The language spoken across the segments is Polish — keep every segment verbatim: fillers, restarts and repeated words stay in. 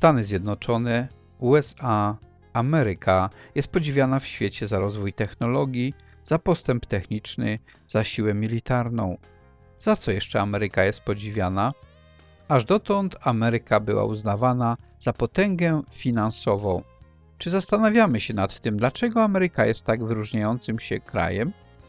Stany Zjednoczone, U S A, Ameryka jest podziwiana w świecie za rozwój technologii, za postęp techniczny, za siłę militarną. Za co jeszcze Ameryka jest podziwiana? Aż dotąd Ameryka była uznawana za potęgę finansową. Czy zastanawiamy się nad tym, dlaczego Ameryka jest tak wyróżniającym się krajem?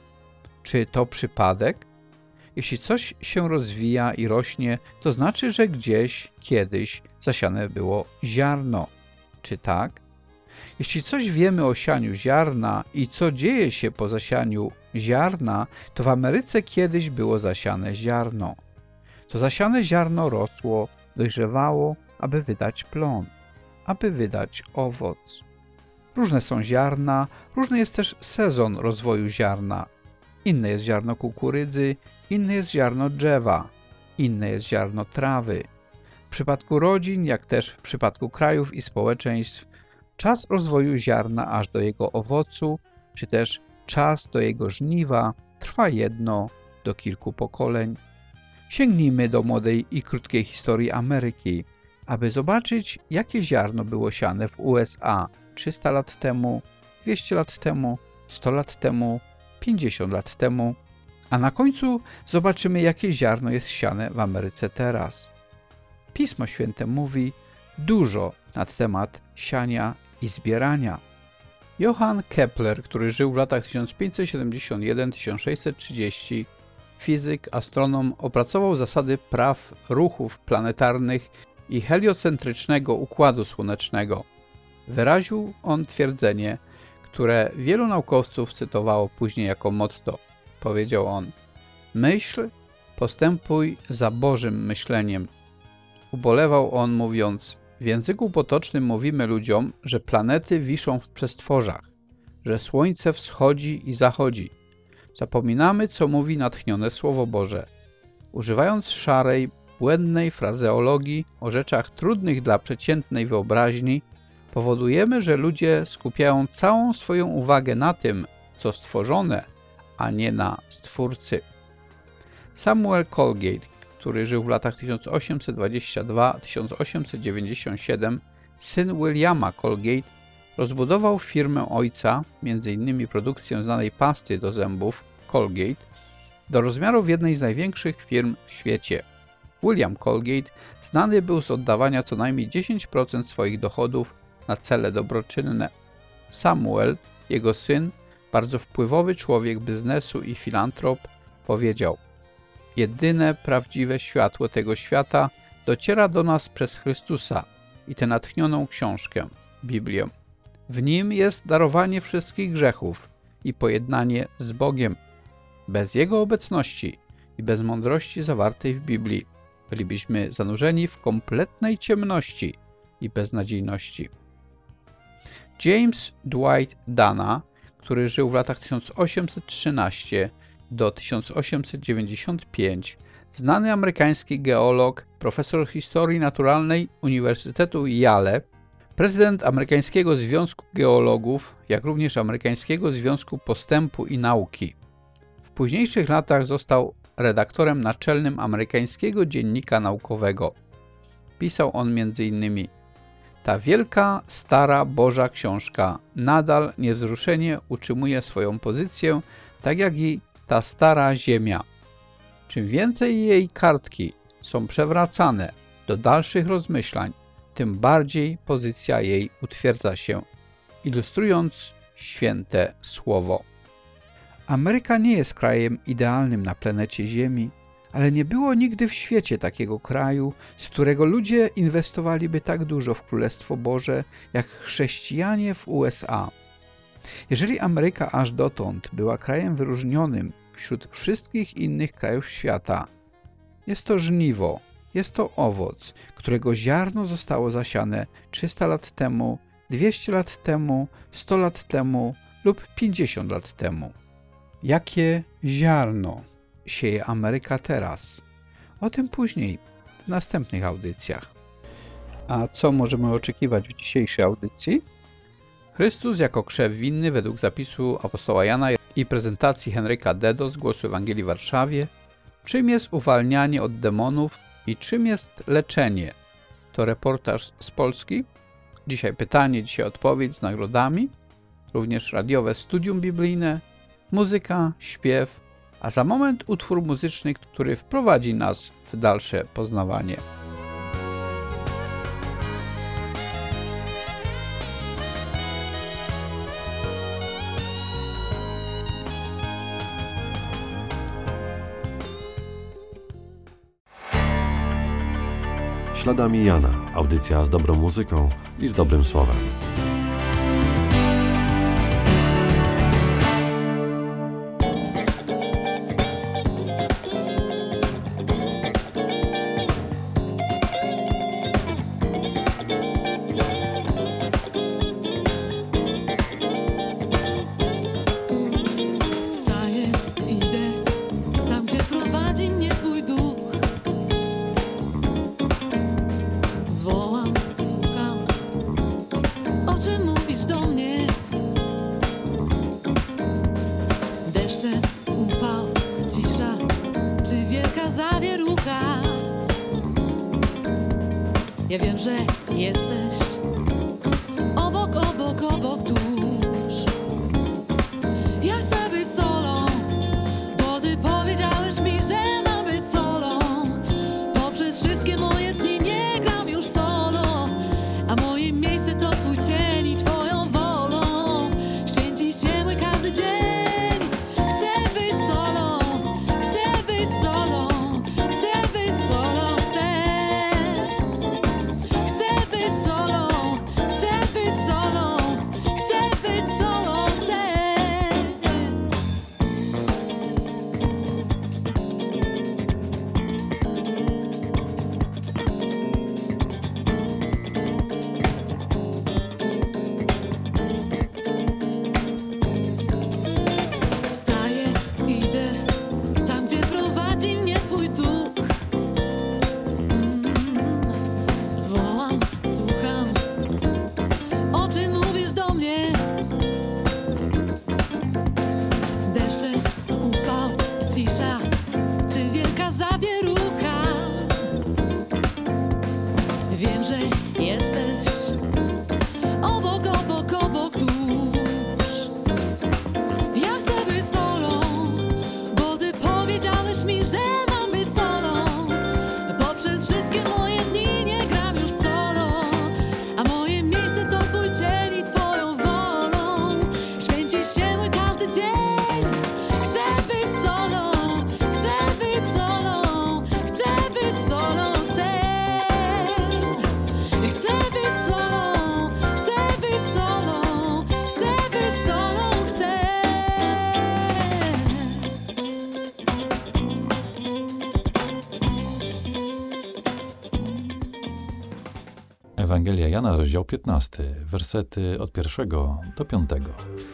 Czy to przypadek? Jeśli coś się rozwija i rośnie, to znaczy, że gdzieś, kiedyś zasiane było ziarno. Czy tak? Jeśli coś wiemy o sianiu ziarna i co dzieje się po zasianiu ziarna, to w Ameryce kiedyś było zasiane ziarno. To zasiane ziarno rosło, dojrzewało, aby wydać plon, aby wydać owoc. Różne są ziarna, różny jest też sezon rozwoju ziarna. Inne jest ziarno kukurydzy, inne jest ziarno drzewa, inne jest ziarno trawy. W przypadku rodzin, jak też w przypadku krajów i społeczeństw, czas rozwoju ziarna aż do jego owocu, czy też czas do jego żniwa trwa jedno do kilku pokoleń. Sięgnijmy do młodej i krótkiej historii Ameryki, aby zobaczyć, jakie ziarno było siane w U S A trzysta lat temu, dwieście lat temu, sto lat temu, pięćdziesiąt lat temu, a na końcu zobaczymy, jakie ziarno jest siane w Ameryce teraz. Pismo Święte mówi dużo na temat siania i zbierania. Johann Kepler, który żył w latach tysiąc pięćset siedemdziesiąt jeden do tysiąc sześćset trzydzieści, fizyk, astronom, opracował zasady praw ruchów planetarnych i heliocentrycznego układu słonecznego. Wyraził on twierdzenie, które wielu naukowców cytowało później jako motto. Powiedział on: myśl, postępuj za Bożym myśleniem. Ubolewał on, mówiąc: w języku potocznym mówimy ludziom, że planety wiszą w przestworzach, że słońce wschodzi i zachodzi. Zapominamy, co mówi natchnione Słowo Boże. Używając szarej, błędnej frazeologii o rzeczach trudnych dla przeciętnej wyobraźni, powodujemy, że ludzie skupiają całą swoją uwagę na tym, co stworzone, a nie na Stwórcy. Samuel Colgate, który żył w latach tysiąc osiemset dwadzieścia dwa do tysiąc osiemset dziewięćdziesiąt siedem, syn Williama Colgate, rozbudował firmę ojca, między innymi produkcję znanej pasty do zębów Colgate, do rozmiarów jednej z największych firm w świecie. William Colgate znany był z oddawania co najmniej dziesięć procent swoich dochodów na cele dobroczynne. Samuel, jego syn, bardzo wpływowy człowiek biznesu i filantrop, powiedział: jedyne prawdziwe światło tego świata dociera do nas przez Chrystusa i tę natchnioną książkę, Biblię. W nim jest darowanie wszystkich grzechów i pojednanie z Bogiem. Bez Jego obecności i bez mądrości zawartej w Biblii bylibyśmy zanurzeni w kompletnej ciemności i beznadziejności. James Dwight Dana, który żył w latach tysiąc osiemset trzynaście do tysiąc osiemset dziewięćdziesiąt pięć, znany amerykański geolog, profesor historii naturalnej Uniwersytetu Yale, prezydent Amerykańskiego Związku Geologów, jak również Amerykańskiego Związku Postępu i Nauki. W późniejszych latach został redaktorem naczelnym amerykańskiego dziennika naukowego. Pisał on między innymi: ta wielka, stara Boża książka nadal niewzruszenie utrzymuje swoją pozycję, tak jak i ta stara ziemia. Czym więcej jej kartki są przewracane do dalszych rozmyślań, tym bardziej pozycja jej utwierdza się, ilustrując święte słowo. Ameryka nie jest krajem idealnym na planecie Ziemi, ale nie było nigdy w świecie takiego kraju, z którego ludzie inwestowaliby tak dużo w Królestwo Boże, jak chrześcijanie w U S A. Jeżeli Ameryka aż dotąd była krajem wyróżnionym wśród wszystkich innych krajów świata, jest to żniwo, jest to owoc, którego ziarno zostało zasiane trzysta lat temu, dwieście lat temu, sto lat temu lub pięćdziesiąt lat temu. Jakie ziarno sieje Ameryka teraz? O tym później, w następnych audycjach. A co możemy oczekiwać w dzisiejszej audycji? Chrystus jako krzew winny według zapisu apostoła Jana i prezentacji Henryka Dedo z Głosu Ewangelii w Warszawie. Czym jest uwalnianie od demonów i czym jest leczenie? to reportaż z Polski. Dzisiaj pytanie, dzisiaj odpowiedź z nagrodami. Również radiowe studium biblijne, muzyka, śpiew, a za moment utwór muzyczny, który wprowadzi nas w dalsze poznawanie. Śladami Jana. Audycja z dobrą muzyką i z dobrym słowem. Ja wiem, że jesteś obok, obok, obok, tuż. Ja chcę być solą, bo ty powiedziałeś mi, że mam być solą. Poprzez wszystkie moje dni nie gram już solo, a moje miejsce to twój cień i twoją wolą święci się mój każdy dzień. Chcę być solą, chcę być solą, chcę być solą, chcę. Chcę być solą, chcę być solą, chcę być solą, chcę. Wstaję, idę tam, gdzie prowadzi mnie twój duch. Wołam, słucham, o czym mówisz do mnie. Deszcze, upał, cisza, czy wielka zawierucha. Wiem, że jesteś obok, obok, obok, tuż. Ja chcę być solą, bo ty powiedziałeś mi, że mam być solą. Poprzez wszystkie moje dni nie gram już solo, a moje miejsce to twój cień i twoją wolą święci się mój każdy dzień. Chcę być solą, chcę być solą, chcę być solą, chcę. Chcę być solą, chcę być solą, chcę być solą, chcę. Ewangelia Jana, rozdział piętnasty, wersety od pierwszego do piątego.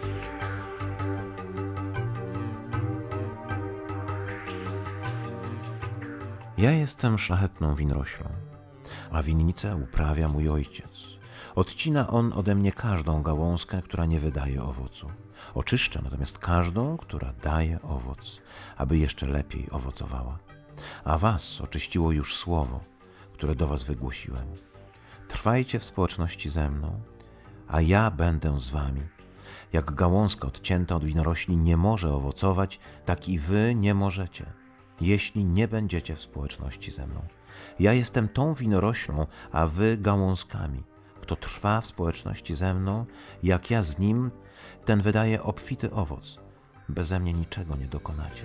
Ja jestem szlachetną winoroślą, a winnicę uprawia mój ojciec. Odcina on ode mnie każdą gałązkę, która nie wydaje owocu. Oczyszcza natomiast każdą, która daje owoc, aby jeszcze lepiej owocowała. A was oczyściło już słowo, które do was wygłosiłem. Trwajcie w społeczności ze mną, a ja będę z wami. Jak gałązka odcięta od winorośli nie może owocować, tak i wy nie możecie, jeśli nie będziecie w społeczności ze mną. Ja jestem tą winoroślą, a wy gałązkami. Kto trwa w społeczności ze mną, jak ja z nim, ten wydaje obfity owoc. Beze mnie niczego nie dokonacie.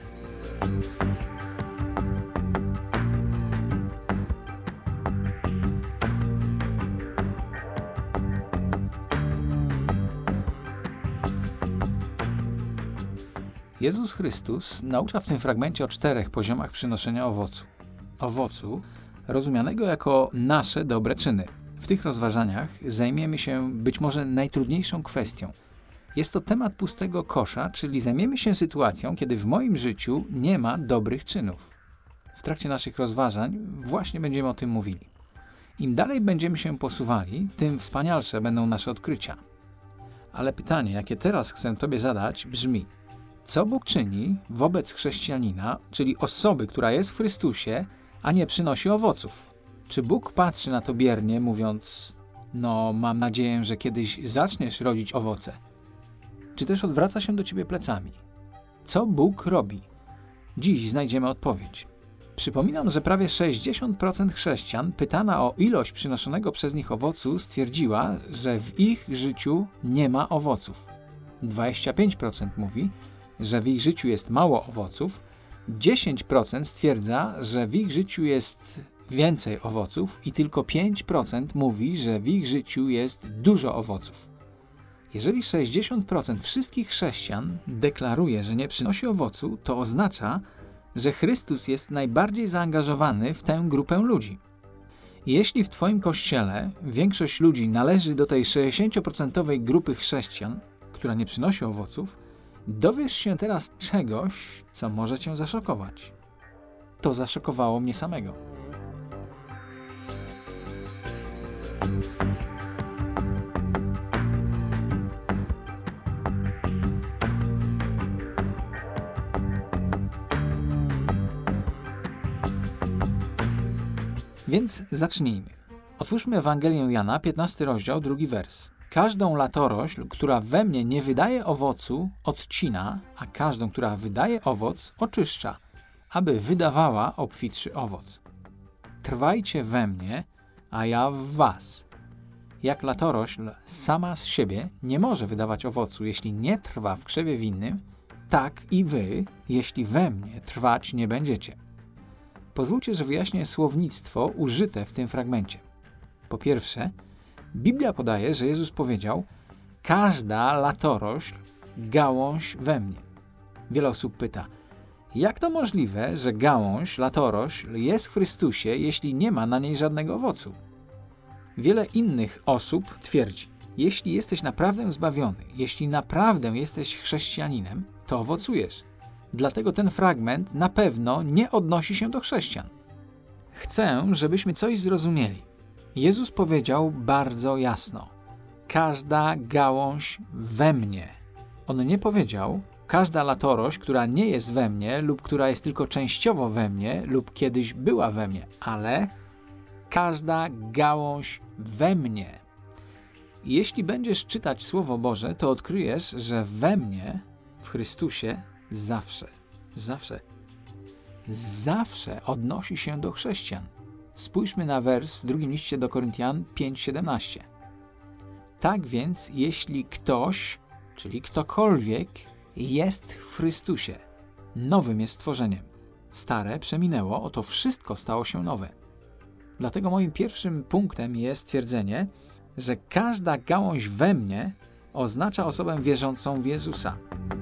Jezus Chrystus naucza w tym fragmencie o czterech poziomach przynoszenia owocu. Owocu rozumianego jako nasze dobre czyny. W tych rozważaniach zajmiemy się być może najtrudniejszą kwestią. Jest to temat pustego kosza, czyli zajmiemy się sytuacją, kiedy w moim życiu nie ma dobrych czynów. W trakcie naszych rozważań właśnie będziemy o tym mówili. Im dalej będziemy się posuwali, tym wspanialsze będą nasze odkrycia. Ale pytanie, jakie teraz chcę Tobie zadać, brzmi: co Bóg czyni wobec chrześcijanina, czyli osoby, która jest w Chrystusie, a nie przynosi owoców? Czy Bóg patrzy na to biernie, mówiąc: no, mam nadzieję, że kiedyś zaczniesz rodzić owoce? Czy też odwraca się do ciebie plecami? Co Bóg robi? Dziś znajdziemy odpowiedź. Przypominam, że prawie sześćdziesiąt procent chrześcijan, pytana o ilość przynoszonego przez nich owocu, stwierdziła, że w ich życiu nie ma owoców. dwadzieścia pięć procent mówi, że w ich życiu jest mało owoców, dziesięć procent stwierdza, że w ich życiu jest więcej owoców i tylko pięć procent mówi, że w ich życiu jest dużo owoców. Jeżeli sześćdziesiąt procent wszystkich chrześcijan deklaruje, że nie przynosi owocu, to oznacza, że Chrystus jest najbardziej zaangażowany w tę grupę ludzi. Jeśli w Twoim kościele większość ludzi należy do tej sześćdziesięcioprocentowej grupy chrześcijan, która nie przynosi owoców, dowiesz się teraz czegoś, co może Cię zaszokować. To zaszokowało mnie samego. Więc zacznijmy. Otwórzmy Ewangelię Jana, piętnasty rozdział, drugi wers. Każdą latorośl, która we mnie nie wydaje owocu, odcina, a każdą, która wydaje owoc, oczyszcza, aby wydawała obfitszy owoc. Trwajcie we mnie, a ja w was. Jak latorośl sama z siebie nie może wydawać owocu, jeśli nie trwa w krzewie winnym, tak i wy, jeśli we mnie trwać nie będziecie. Pozwólcie, że wyjaśnię słownictwo użyte w tym fragmencie. Po pierwsze, Biblia podaje, że Jezus powiedział: każda latorośl, gałąź we mnie. Wiele osób pyta: jak to możliwe, że gałąź, latorośl jest w Chrystusie, jeśli nie ma na niej żadnego owocu? Wiele innych osób twierdzi: jeśli jesteś naprawdę zbawiony, jeśli naprawdę jesteś chrześcijaninem, to owocujesz. Dlatego ten fragment na pewno nie odnosi się do chrześcijan. Chcę, żebyśmy coś zrozumieli. Jezus powiedział bardzo jasno: każda gałąź we mnie. On nie powiedział: każda latorośl, która nie jest we mnie lub która jest tylko częściowo we mnie lub kiedyś była we mnie, ale każda gałąź we mnie. I jeśli będziesz czytać Słowo Boże, to odkryjesz, że we mnie, w Chrystusie, zawsze, zawsze, zawsze odnosi się do chrześcijan. Spójrzmy na wers w drugim liście do Koryntian pięć siedemnaście. Tak więc, jeśli ktoś, czyli ktokolwiek, jest w Chrystusie, nowym jest stworzeniem. Stare przeminęło, oto wszystko stało się nowe. Dlatego moim pierwszym punktem jest twierdzenie, że każda gałąź we mnie oznacza osobę wierzącą w Jezusa.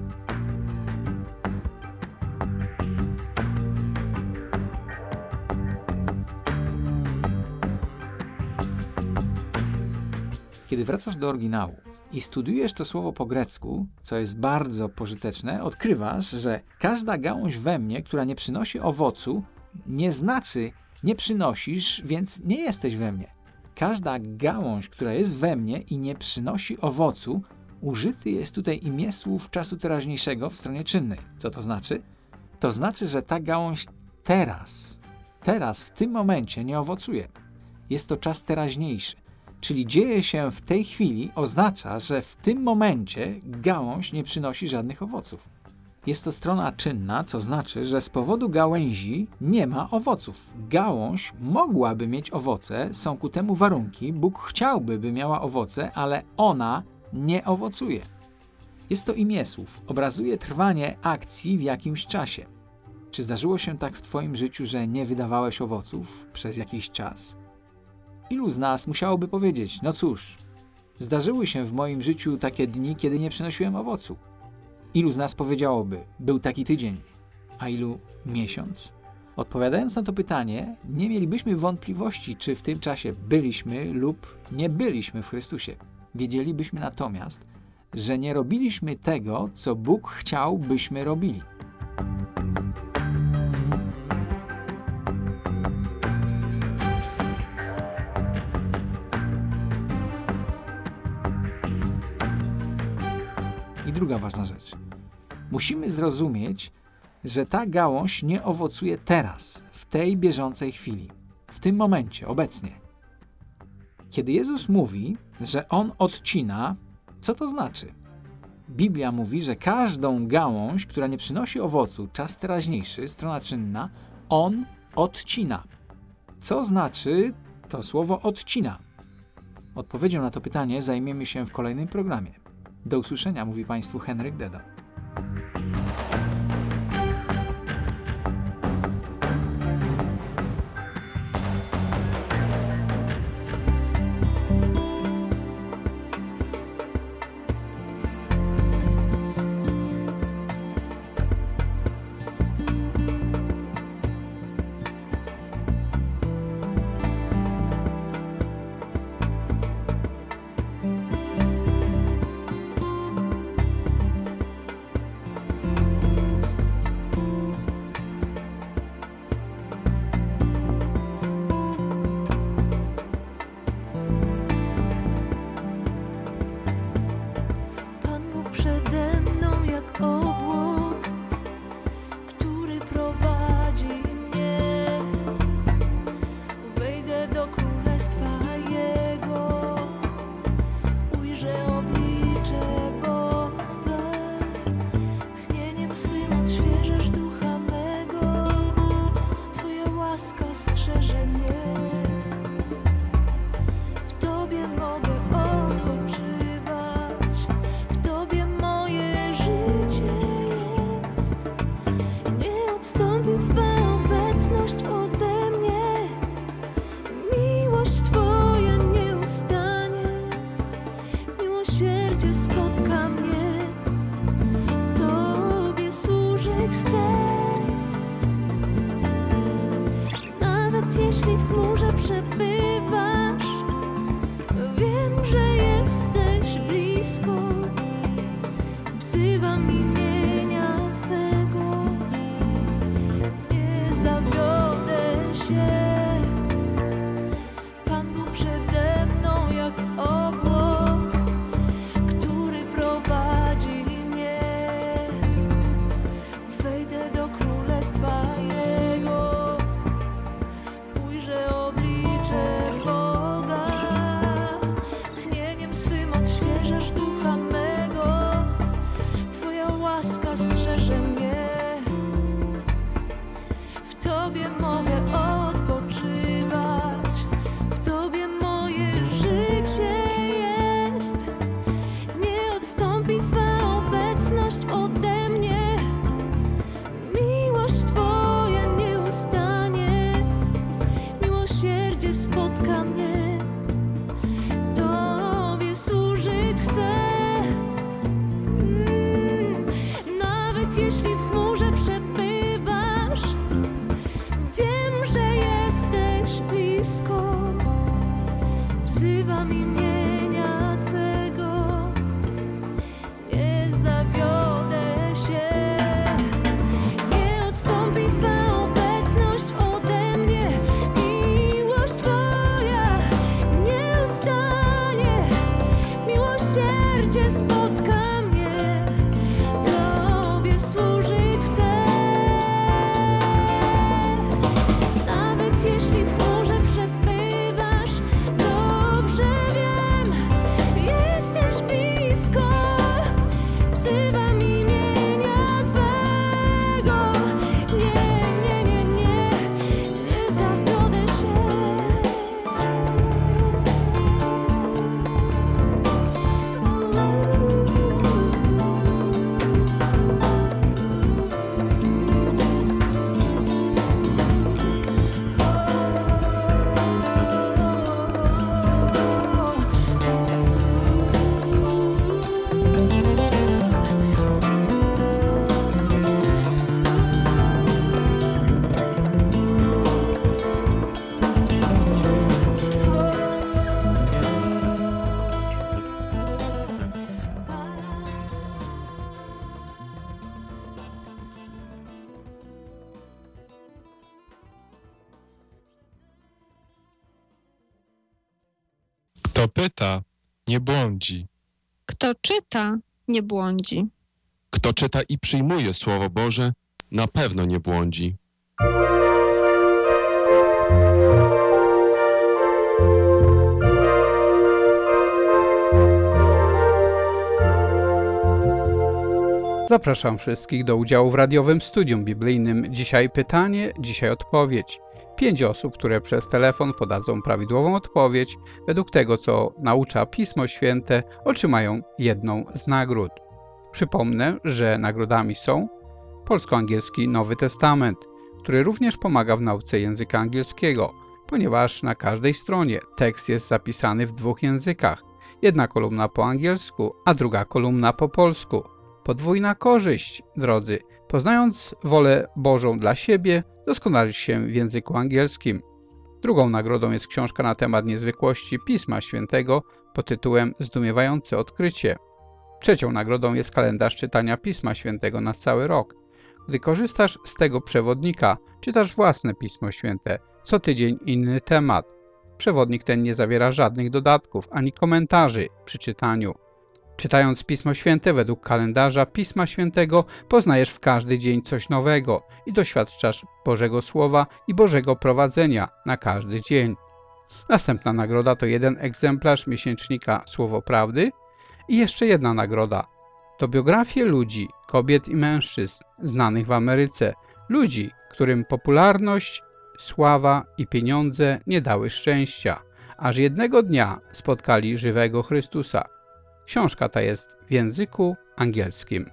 Kiedy wracasz do oryginału i studiujesz to słowo po grecku, co jest bardzo pożyteczne, odkrywasz, że każda gałąź we mnie, która nie przynosi owocu, nie znaczy nie przynosisz, więc nie jesteś we mnie. Każda gałąź, która jest we mnie i nie przynosi owocu, użyty jest tutaj imię słów czasu teraźniejszego w stronie czynnej. Co to znaczy? To znaczy, że ta gałąź teraz, teraz, w tym momencie nie owocuje. Jest to czas teraźniejszy. Czyli dzieje się w tej chwili, oznacza, że w tym momencie gałąź nie przynosi żadnych owoców. Jest to strona czynna, co znaczy, że z powodu gałęzi nie ma owoców. Gałąź mogłaby mieć owoce, są ku temu warunki, Bóg chciałby, by miała owoce, ale ona nie owocuje. Jest to imię słów, obrazuje trwanie akcji w jakimś czasie. Czy zdarzyło się tak w Twoim życiu, że nie wydawałeś owoców przez jakiś czas? Ilu z nas musiałoby powiedzieć: no cóż, zdarzyły się w moim życiu takie dni, kiedy nie przynosiłem owocu? Ilu z nas powiedziałoby: był taki tydzień, a ilu miesiąc? Odpowiadając na to pytanie, nie mielibyśmy wątpliwości, czy w tym czasie byliśmy lub nie byliśmy w Chrystusie. Wiedzielibyśmy natomiast, że nie robiliśmy tego, co Bóg chciał, byśmy robili. I druga ważna rzecz. Musimy zrozumieć, że ta gałąź nie owocuje teraz, w tej bieżącej chwili. w tym momencie, obecnie. Kiedy Jezus mówi, że On odcina, co to znaczy? Biblia mówi, że każdą gałąź, która nie przynosi owocu, czas teraźniejszy, strona czynna, On odcina. Co znaczy to słowo odcina? Odpowiedzią na to pytanie zajmiemy się w kolejnym programie. Do usłyszenia, mówi Państwu Henryk Deda. Pan Bóg przede mną jak obłok, który prowadzi mnie. Wejdę do królestwa Jego, ujrzę oblicze Boga. Tchnieniem swym odświeżasz ducha mego, Twoja łaska strzeże mnie. W Tobie mogę odpoczywać. W Tobie moje życie jest. Nie odstąpi Twa obecność ode mnie. Miłość Twoja nie ustanie. Miłosierdzie spotka mnie. Tobie służyć chcę. Nawet jeśli w chmurze przebywasz, wiem, że jesteś blisko. Wzywam imienia Twego, nie zawiodę się. Pan Bóg przede mną jak obłok, który prowadzi mnie. Wejdę do królestwa Jego, ujrzę oblicze Boga. Tchnieniem swym odświeżasz ducha mego, Twoja łaska strzeże mnie. W Tobie mogę odpoczywać. W Tobie moje życie jest. Nie odstąpi Twa obecność ode mnie. Miłość Twoja nie ustanie. Miłosierdzie spotka mnie. Tobie służyć chcę. Mm, Nawet jeśli w chmurze przebywasz, wiem, że jesteś blisko. Wzywam imienia Twego, nie zawiodę się. Nie odstąpi Twa obecność ode mnie. Miłość Twoja nie ustanie. Miłosierdzie spotka mnie. Tobie służyć chcę. Nawet jeśli w chmurze przebywasz, dobrze wiem, jesteś blisko. Wzywam imienia Twego. Nie, nie, nie, nie, nie zawiodę się. Kto pyta, nie błądzi. Kto czyta, nie błądzi. Kto czyta i przyjmuje Słowo Boże, na pewno nie błądzi. Zapraszam wszystkich do udziału w radiowym studium biblijnym. Dzisiaj pytanie, dzisiaj odpowiedź. Pięć osób, które przez telefon podadzą prawidłową odpowiedź, według tego, co naucza Pismo Święte, otrzymają jedną z nagród. Przypomnę, że nagrodami są polsko-angielski Nowy Testament, który również pomaga w nauce języka angielskiego, ponieważ na każdej stronie tekst jest zapisany w dwóch językach. Jedna kolumna po angielsku, a druga kolumna po polsku. Podwójna korzyść, drodzy. Poznając wolę Bożą dla siebie, doskonalisz się w języku angielskim. Drugą nagrodą jest książka na temat niezwykłości Pisma Świętego pod tytułem Zdumiewające odkrycie. Trzecią nagrodą jest kalendarz czytania Pisma Świętego na cały rok. Gdy korzystasz z tego przewodnika, czytasz własne Pismo Święte, co tydzień inny temat. Przewodnik ten nie zawiera żadnych dodatków ani komentarzy przy czytaniu. Czytając Pismo Święte według kalendarza Pisma Świętego, poznajesz w każdy dzień coś nowego i doświadczasz Bożego Słowa i Bożego prowadzenia na każdy dzień. Następna nagroda to jeden egzemplarz miesięcznika Słowo Prawdy i jeszcze jedna nagroda. To biografie ludzi, kobiet i mężczyzn znanych w Ameryce, ludzi, którym popularność, sława i pieniądze nie dały szczęścia, aż jednego dnia spotkali żywego Chrystusa. Książka ta jest w języku angielskim.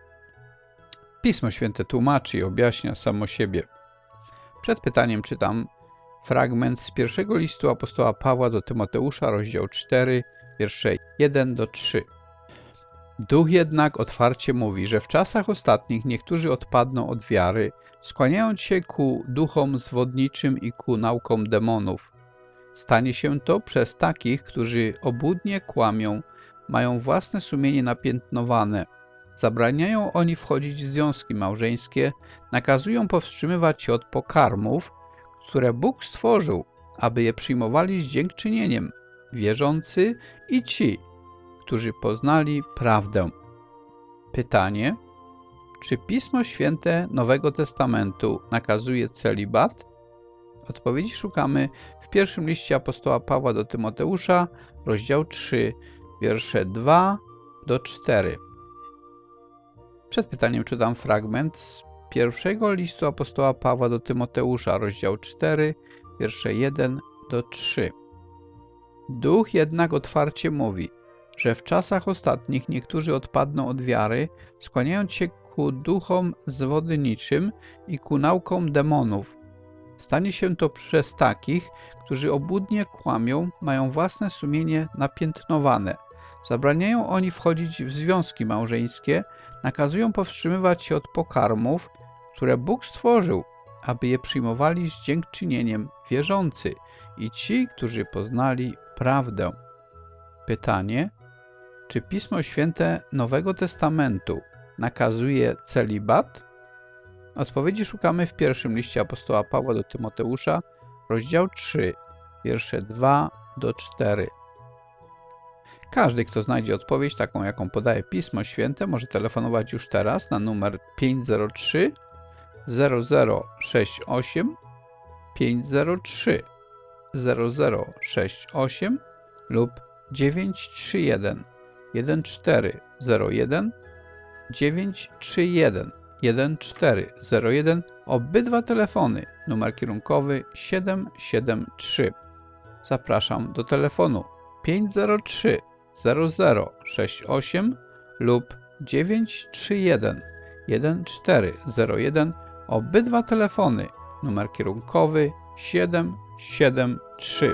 Pismo Święte tłumaczy i objaśnia samo siebie. Przed pytaniem czytam fragment z pierwszego listu apostoła Pawła do Tymoteusza, rozdział cztery, wiersze jeden do trzech. Duch jednak otwarcie mówi, że w czasach ostatnich niektórzy odpadną od wiary, skłaniając się ku duchom zwodniczym i ku naukom demonów. Stanie się to przez takich, którzy obłudnie kłamią, mają własne sumienie napiętnowane. Zabraniają oni wchodzić w związki małżeńskie, nakazują powstrzymywać się od pokarmów, które Bóg stworzył, aby je przyjmowali z dziękczynieniem, wierzący i ci, którzy poznali prawdę. Pytanie: czy Pismo Święte Nowego Testamentu nakazuje celibat? Odpowiedzi szukamy w pierwszym liście apostoła Pawła do Tymoteusza, rozdział trzy, wiersze dwa do czterech. Przed pytaniem czytam fragment z pierwszego listu apostoła Pawła do Tymoteusza, rozdział cztery, wiersze jeden do trzech. Duch jednak otwarcie mówi, że w czasach ostatnich niektórzy odpadną od wiary, skłaniając się ku duchom zwodniczym i ku naukom demonów. Stanie się to przez takich, którzy obłudnie kłamią, mają własne sumienie napiętnowane. Zabraniają oni wchodzić w związki małżeńskie, nakazują powstrzymywać się od pokarmów, które Bóg stworzył, aby je przyjmowali z dziękczynieniem wierzący i ci, którzy poznali prawdę. Pytanie: czy Pismo Święte Nowego Testamentu nakazuje celibat? Odpowiedzi szukamy w pierwszym liście apostoła Pawła do Tymoteusza, rozdział trzy, wiersze dwa do czterech. Każdy, kto znajdzie odpowiedź taką, jaką podaje Pismo Święte, może telefonować już teraz na numer pięć zero trzy zero zero sześć osiem pięć zero trzy zero zero sześć osiem lub dziewięć trzy jeden jeden cztery zero jeden dziewięć trzy jeden jeden cztery zero jeden. Obydwa telefony, numer kierunkowy siedem siedem trzy. Zapraszam do telefonu pięć zero trzy zero zero sześć osiem lub dziewięć trzy jeden jeden cztery zero jeden. Obydwa telefony, numer kierunkowy siedem siedem trzy.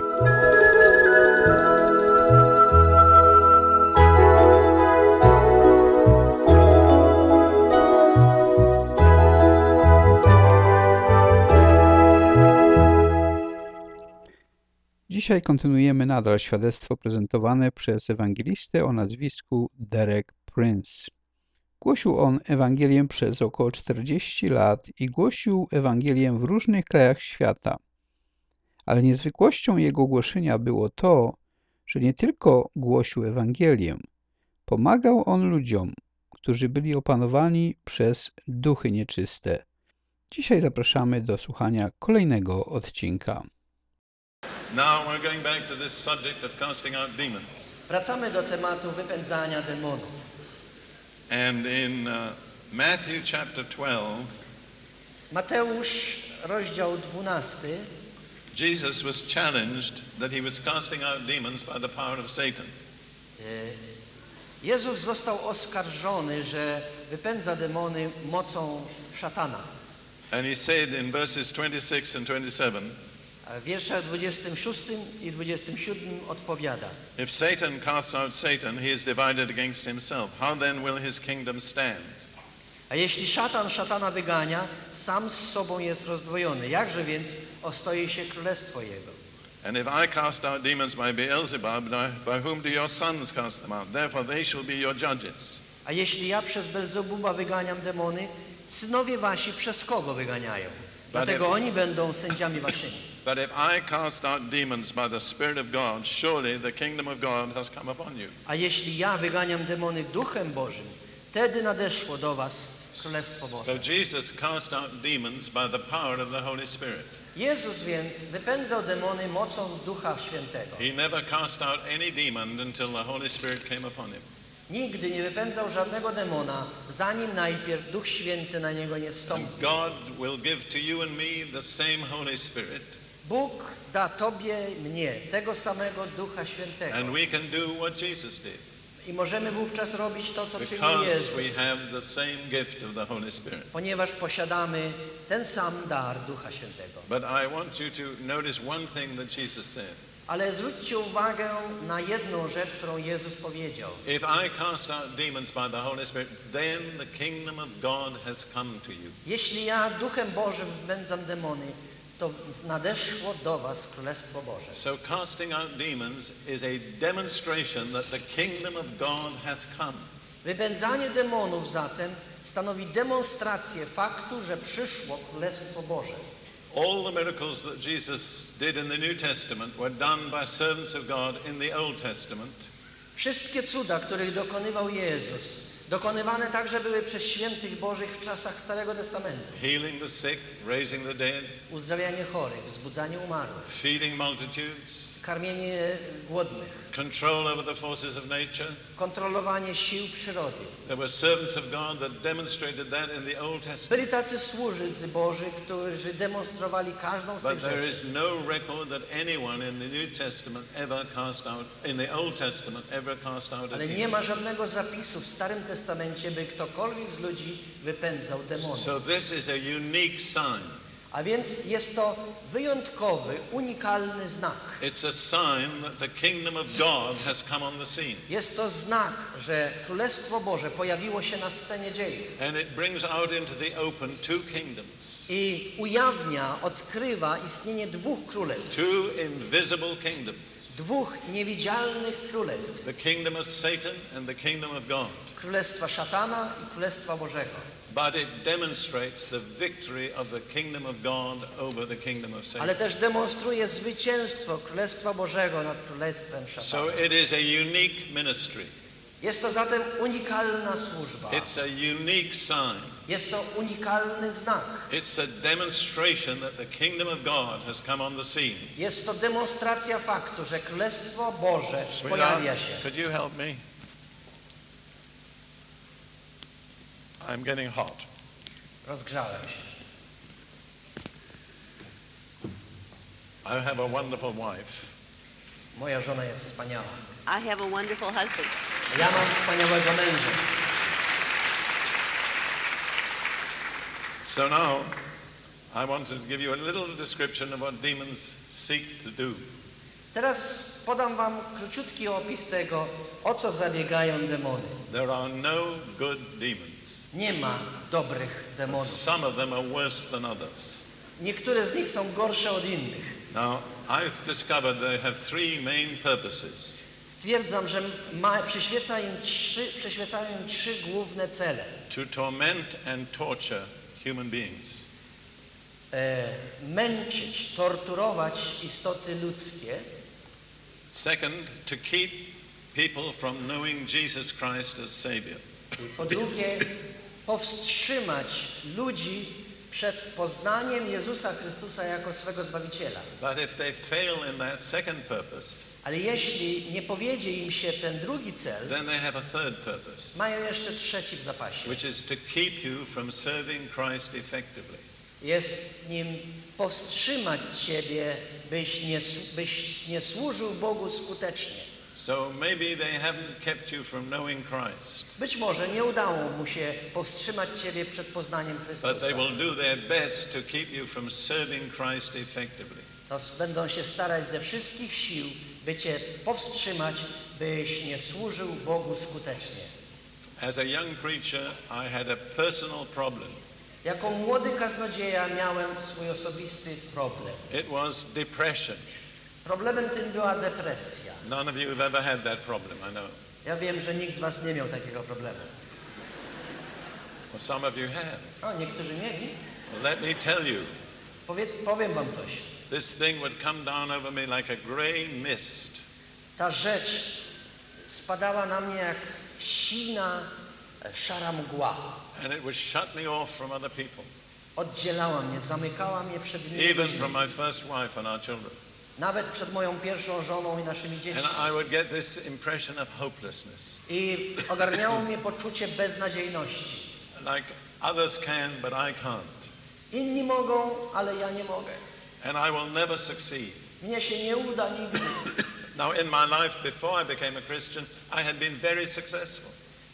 Dzisiaj kontynuujemy nadal świadectwo prezentowane przez ewangelistę o nazwisku Derek Prince. Głosił on Ewangelię przez około czterdzieści lat i głosił Ewangelię w różnych krajach świata. Ale niezwykłością jego głoszenia było to, że nie tylko głosił Ewangelię, pomagał on ludziom, którzy byli opanowani przez duchy nieczyste. Dzisiaj zapraszamy do słuchania kolejnego odcinka. Now we're going back to this subject of casting out demons. Wracamy do tematu wypędzania demonów. And in uh, Matthew chapter twelve, Mateusz, rozdział dwunasty. Jesus was challenged that he was casting out demons by the power of Satan. Jezus został oskarżony, że wypędza demony mocą szatana. And he said in verses twenty-six and twenty-seven, A w wierszach dwudziestym szóstym i dwudziestym siódmym odpowiada: if Satan casts out Satan, he is divided against himself. How then will his kingdom stand? A jeśli szatan szatana wygania, sam z sobą jest rozdwojony. Jakże więc ostoi się królestwo jego? And if I cast out demons by Beelzebub, by whom do your sons cast them out? Therefore they shall be your judges. A jeśli ja przez Belzebuba wyganiam demony, synowie wasi przez kogo wyganiają? Dlatego oni będą sędziami waszymi. But if I cast out demons by the Spirit of God, surely the kingdom of God has come upon you. A jeśli ja wyganiam demony duchem Bożym, wtedy nadeszło do was Królestwo Boże. So Jesus cast out demons by the power of the Holy Spirit. Jezus więc wypędzał demony mocą Ducha Świętego. He never cast out any demon until the Holy Spirit came upon him. Nigdy nie wypędzał żadnego demona, zanim najpierw Duch Święty na niego nie And zstąpił. God will give to you and me the same Holy Spirit, Bóg da tobie, mnie, tego samego Ducha Świętego. and we can do what Jesus did, I możemy wówczas robić to, co czynił because we Jezus, have the same gift of the Holy Spirit. ponieważ posiadamy ten sam dar Ducha Świętego. But I want you to notice one thing that Jesus said. Ale zwróćcie uwagę na jedną rzecz, którą Jezus powiedział. If I cast out demons by the Holy Spirit, then the kingdom of God has come to you. Jeśli ja Duchem Bożym wypędzam demony, to nadeszło do was Królestwo Boże. So casting out demons is a demonstration that the kingdom of God has come. Wypędzanie demonów zatem stanowi demonstrację faktu, że przyszło Królestwo Boże. All the miracles that Jesus did in the New Testament were done by servants of God in the Old Testament. Wszystkie cuda, których dokonywał Jezus, dokonywane także były przez świętych Bożych w czasach Starego Testamentu. Healing the sick, raising the dead, Uzdrawianie chorych, wzbudzanie umarłych, feeding multitudes, karmienie głodnych, control over the forces of nature. kontrolowanie sił przyrody. There were servants of God that demonstrated that in the Old Testament. Byli tacy służcy Boży, którzy demonstrowali każdą z tych But there rzeczy. is no record that anyone in the New Testament ever cast out, in the Old Testament ever cast out a Ale nie demon. ma żadnego zapisu w Starym Testamencie, by ktokolwiek z ludzi wypędzał demony. So this is a unique sign. A więc jest to wyjątkowy, unikalny znak. It's a sign that the kingdom of God has come on the scene. Jest to znak, że Królestwo Boże pojawiło się na scenie dziejów And it brings out into the open two kingdoms, i ujawnia, odkrywa istnienie dwóch królestw, two invisible kingdoms, dwóch niewidzialnych królestw. the kingdom of Satan and the kingdom of God. Królestwa szatana i Królestwa Bożego. But it demonstrates the victory of the kingdom of God over the kingdom of Satan. Ale też demonstruje zwycięstwo Królestwa Bożego nad Królestwem szatana. So it is a unique ministry. Jest to zatem unikalna służba. It's a unique sign. Jest to unikalny znak. It's a demonstration that the kingdom of God has come on the scene. Jest to demonstracja faktu, że Królestwo Boże pojawia się. Could you help me? I'm getting hot. Rozgrzałem się. I have a wonderful wife. Moja żona jest wspaniała. I have a wonderful husband. Ja mam wspaniałego męża. So now, I want to give you a little description of what demons seek to do. Teraz podam wam króciutki opis tego, o co zabiegają demony. There are no good demons. Nie ma dobrych demonów. Some of them are worse than others. Niektóre z nich są gorsze od innych. Now, I've discovered they have three main purposes. Stwierdzam, że ma, przyświeca im trzy, przyświecają im trzy główne cele. To torment and torture human beings. E, męczyć, torturować istoty ludzkie. Second, to keep people from knowing Jesus Christ as Savior. I po drugie, powstrzymać ludzi przed poznaniem Jezusa Chrystusa jako swego Zbawiciela. But if they fail in that second purpose, Ale jeśli nie powiedzie im się ten drugi cel, then they have a third purpose, mają jeszcze trzeci w zapasie. which is to keep you from serving Christ effectively. Jest nim powstrzymać Ciebie, byś nie, byś nie służył Bogu skutecznie. So maybe they haven't kept you from knowing Christ, Być może nie udało mu się powstrzymać Ciebie przed poznaniem Chrystusa. but they will do their best to keep you from serving Christ effectively. To będą się starać ze wszystkich sił, by Cię powstrzymać, byś nie służył Bogu skutecznie. As a young preacher, I had a personal problem. Jako młody kaznodzieja miałem swój osobisty problem. It was depression. Problemem tym była depresja. None of you have ever had that problem, I know. Ja wiem, że nikt z Was nie miał takiego problemu. Well, some of you have. O, niektórzy mieli. Well, let me tell you, Powie, powiem Wam coś. this thing would come down over me like a grey mist. Ta rzecz spadała na mnie jak sina, e, szara mgła. And it would shut me off from other people, Oddzielała mnie, zamykała mnie przed innymi even ludźmi. from my first wife and our children. Nawet przed moją pierwszą żoną i naszymi dziećmi. And I would get this impression of hopelessness, I ogarniało mnie poczucie beznadziejności. like others can, but I can't. Inni mogą, ale ja nie mogę. And I will never succeed. Mnie się nie uda nigdy. Now, in my life before I became a Christian, I had been very successful.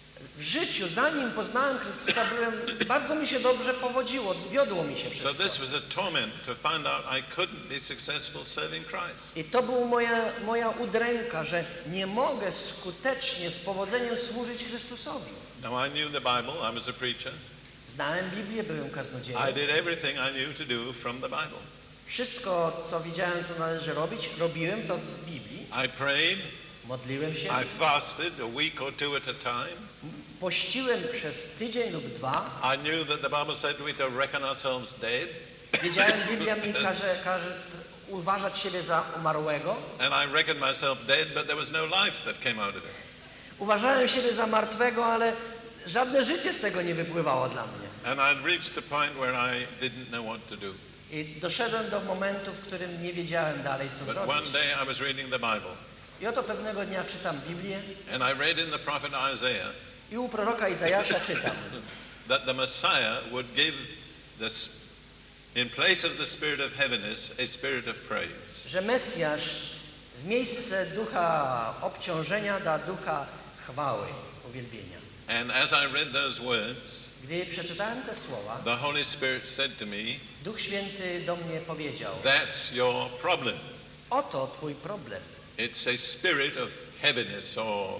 W życiu, zanim poznałem Chrystusa, byłem, bardzo mi się dobrze powodziło, wiodło mi się So wszystko. this was a torment to find out I couldn't be successful serving Christ. I to była moja, moja udręka, że nie mogę skutecznie, z powodzeniem służyć Chrystusowi. Now, I knew the Bible. I was a preacher. Znałem Biblię, byłem kaznodzieją. I did everything I knew to do from the Bible. Wszystko, co widziałem, co należy robić, robiłem to z Biblii. I prayed. Modliłem się. I fasted a week or two at a time. Pościłem przez tydzień lub dwa. I knew that the Bible said we to reckon ourselves dead. Wiedziałem, Biblia mi każe, każe uważać siebie za umarłego. And I reckoned myself dead, but there was no life that came out of it. Uważałem siebie za martwego, ale żadne życie z tego nie wypływało dla mnie. And I'd reached the point where I didn't know what to do. I doszedłem do momentu, w którym nie wiedziałem dalej, co But zrobić. one day I was reading the Bible, I oto pewnego dnia czytam Biblię and I read in the prophet Isaiah i u proroka Izajasza czytam, that the Messiah would give this, in place of the spirit of heaviness, a spirit of praise. że Mesjasz w miejsce ducha obciążenia da ducha chwały, uwielbienia. And as I read those words, Gdy przeczytałem te słowa, the Holy Spirit said to me, Duch Święty do mnie powiedział, that's your problem. oto twój problem. It's a spirit of heaviness or